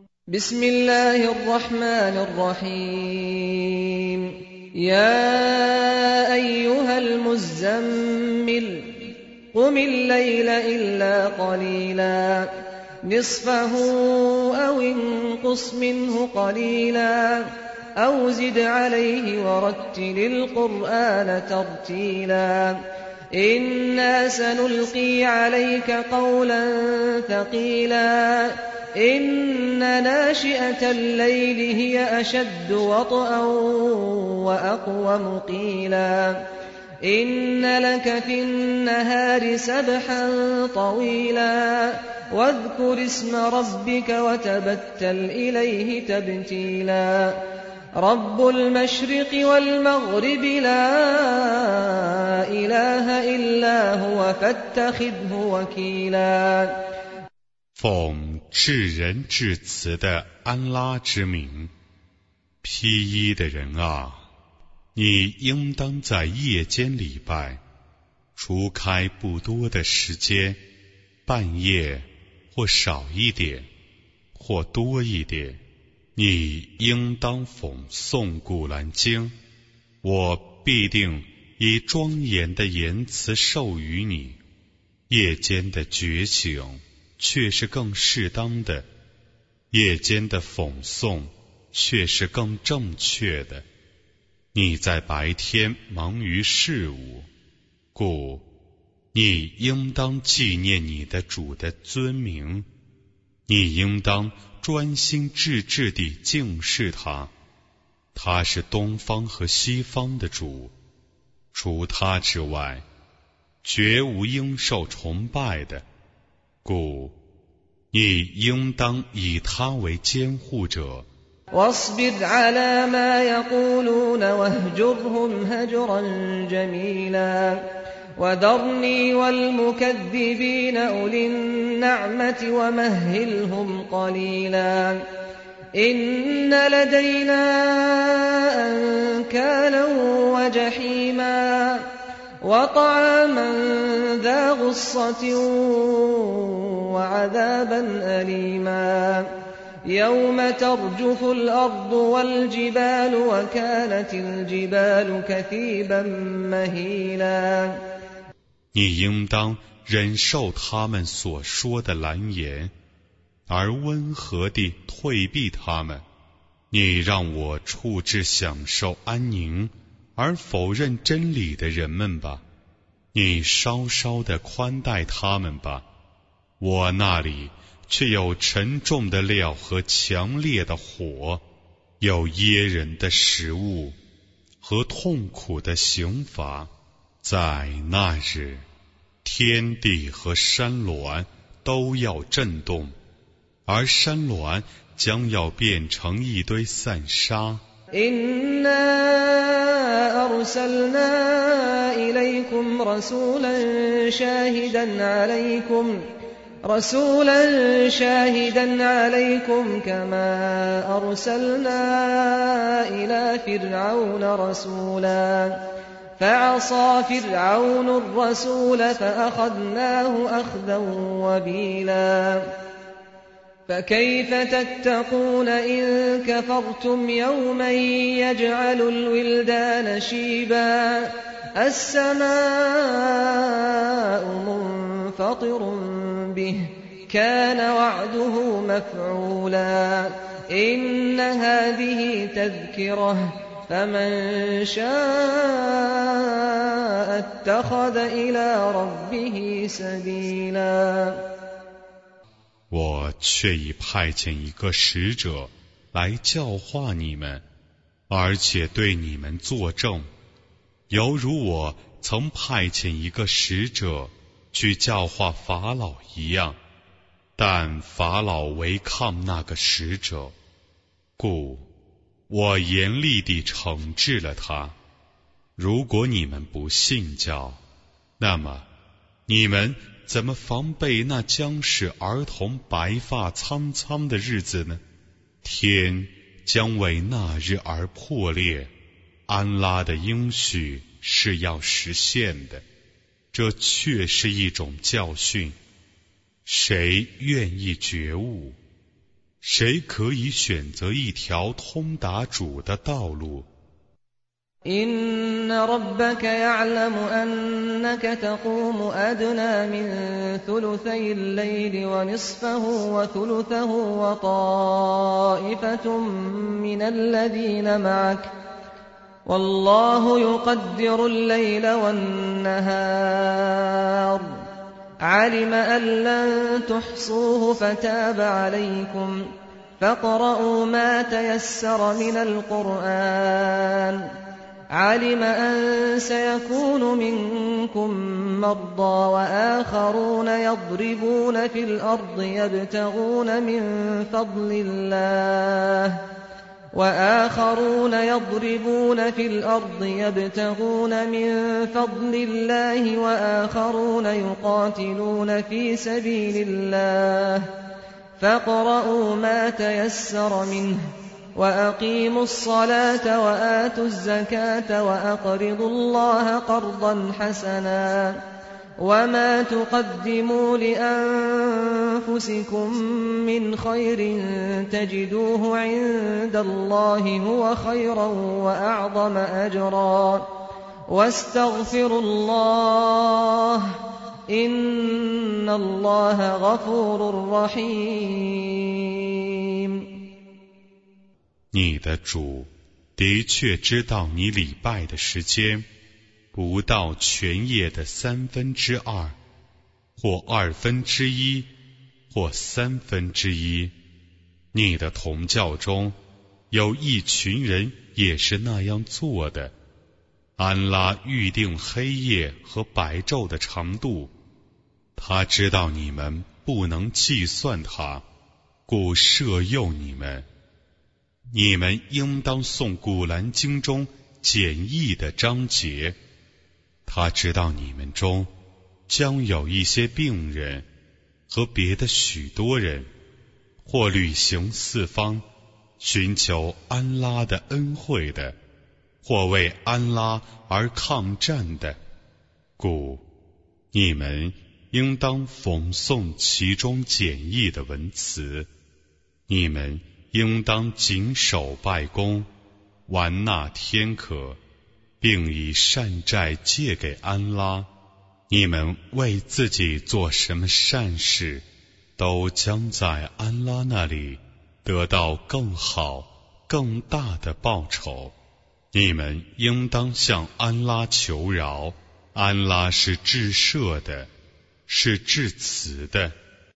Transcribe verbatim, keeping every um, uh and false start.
بسم الله الرحمن الرحيم يا أيها المزمل قم الليل إلا قليلا نصفه أو انقص منه قليلا أو زد عليه ورتل القرآن ترتيلا إنا سنلقي عليك قولا ثقيلا إن ناشئة الليل هي أشد وطئا وأقوم قيلا إن لك في النهار سبحا طويلا واذكر اسم ربك وتبتل إليه تبتيلا رب المشرق والمغرب لا إله إلا هو فاتخذه وكيلا 奉至仁至慈的安拉之名，披衣的人啊，你应当在夜间礼拜，除开不多的时间，半夜或少一点，或多一点，你应当讽诵古兰经，我必定以庄严的言辞授予你。夜间的觉醒却是更适当的，夜间的讽诵却是更正确的。你在白天忙于事物，故你应当纪念你的主的尊名，你应当专心致志地敬视他，他是东方和西方的主，除他之外，绝无应受崇拜的，故你应当以他为监护者。 واصبر على ما يقولون واهجرهم هجرا جميلا وذرني والمكذبين أولي النعمة ومهلهم قليلا إن لدينا أنكالا وجحيما وطعاما ذا غصة وعذابا أليما يوم ترجف الأرض والجبال وكانت الجبال كثيبا مهيلا 你应当忍受他们所说的蓝言，而温和地退避他们。你让我处置享受安宁，而否认真理的人们吧。你稍稍地宽待他们吧。我那里却有沉重的料和强烈的火，有噎人的食物和痛苦的刑罚。在那日，天地和山峦都要震动，而山峦将要变成一堆散沙。 إنا أرسلنا إليكم رسولا شاهدا عليكم رسولا شاهدا عليكم كما أرسلنا إلى فرعون رسولا فعصى فرعون الرسول فأخذناه أخذا وبيلا فكيف تتقون إن كفرتم يوما يجعل الولدان شيبا السماء منفطر به كان وعده مفعولا إن هذه تذكرة فمن شاء اتخذ إلى ربه سبيلا 我却已派遣一个使者来教化你们，而且对你们作证，犹如我曾派遣一个使者去教化法老一样，但法老违抗那个使者，故我严厉地惩治了他。如果你们不信教，那么你们怎么防备那将使儿童白发苍苍的日子呢？天将为那日而破裂，安拉的应许是要实现的，这确是一种教训。谁愿意觉悟？ 谁可以选择一条通达主的道路？ إن ربك يعلم أنك تقوم أدنى من ثلثي الليل ونصفه وثلثه وطائفة من الذين معك والله يقدر الليل والنهار علم أن لن تحصوه فتاب عليكم فاقرؤوا ما تيسر من القرآن علم أن سيكون منكم مرضى وآخرون يضربون في الأرض يبتغون من فضل الله وآخرون يضربون في الأرض يبتغون من فضل الله وآخرون يقاتلون في سبيل الله فاقرؤوا ما تيسر منه وأقيموا الصلاة وآتوا الزكاة وأقرضوا الله قرضا حسنا وما تقدموا لأنفسكم من خير تجدوه عند الله هو خيرا وأعظم أجرا واستغفروا الله إن الله غفور رحيم。 你的主的确知道你礼拜的时间不到全夜的三分之二，或二分之一，或三分之一。你的同教中有一群人也是那样做的。安拉预定黑夜和白昼的长度，他知道你们不能计算它，故摄诱你们。你们应当诵古兰经中简易的章节。他知道你们中将有一些病人和别的许多人，或旅行四方寻求安拉的恩惠的，或为安拉而抗战的，故你们应当讽诵其中简易的文词。你们应当谨守拜功，完纳天课，并以善债借给安拉。你们为自己做什么善事，都将在安拉那里得到更好更大的报酬。你们应当向安拉求饶，安拉是至赦的，是至慈的。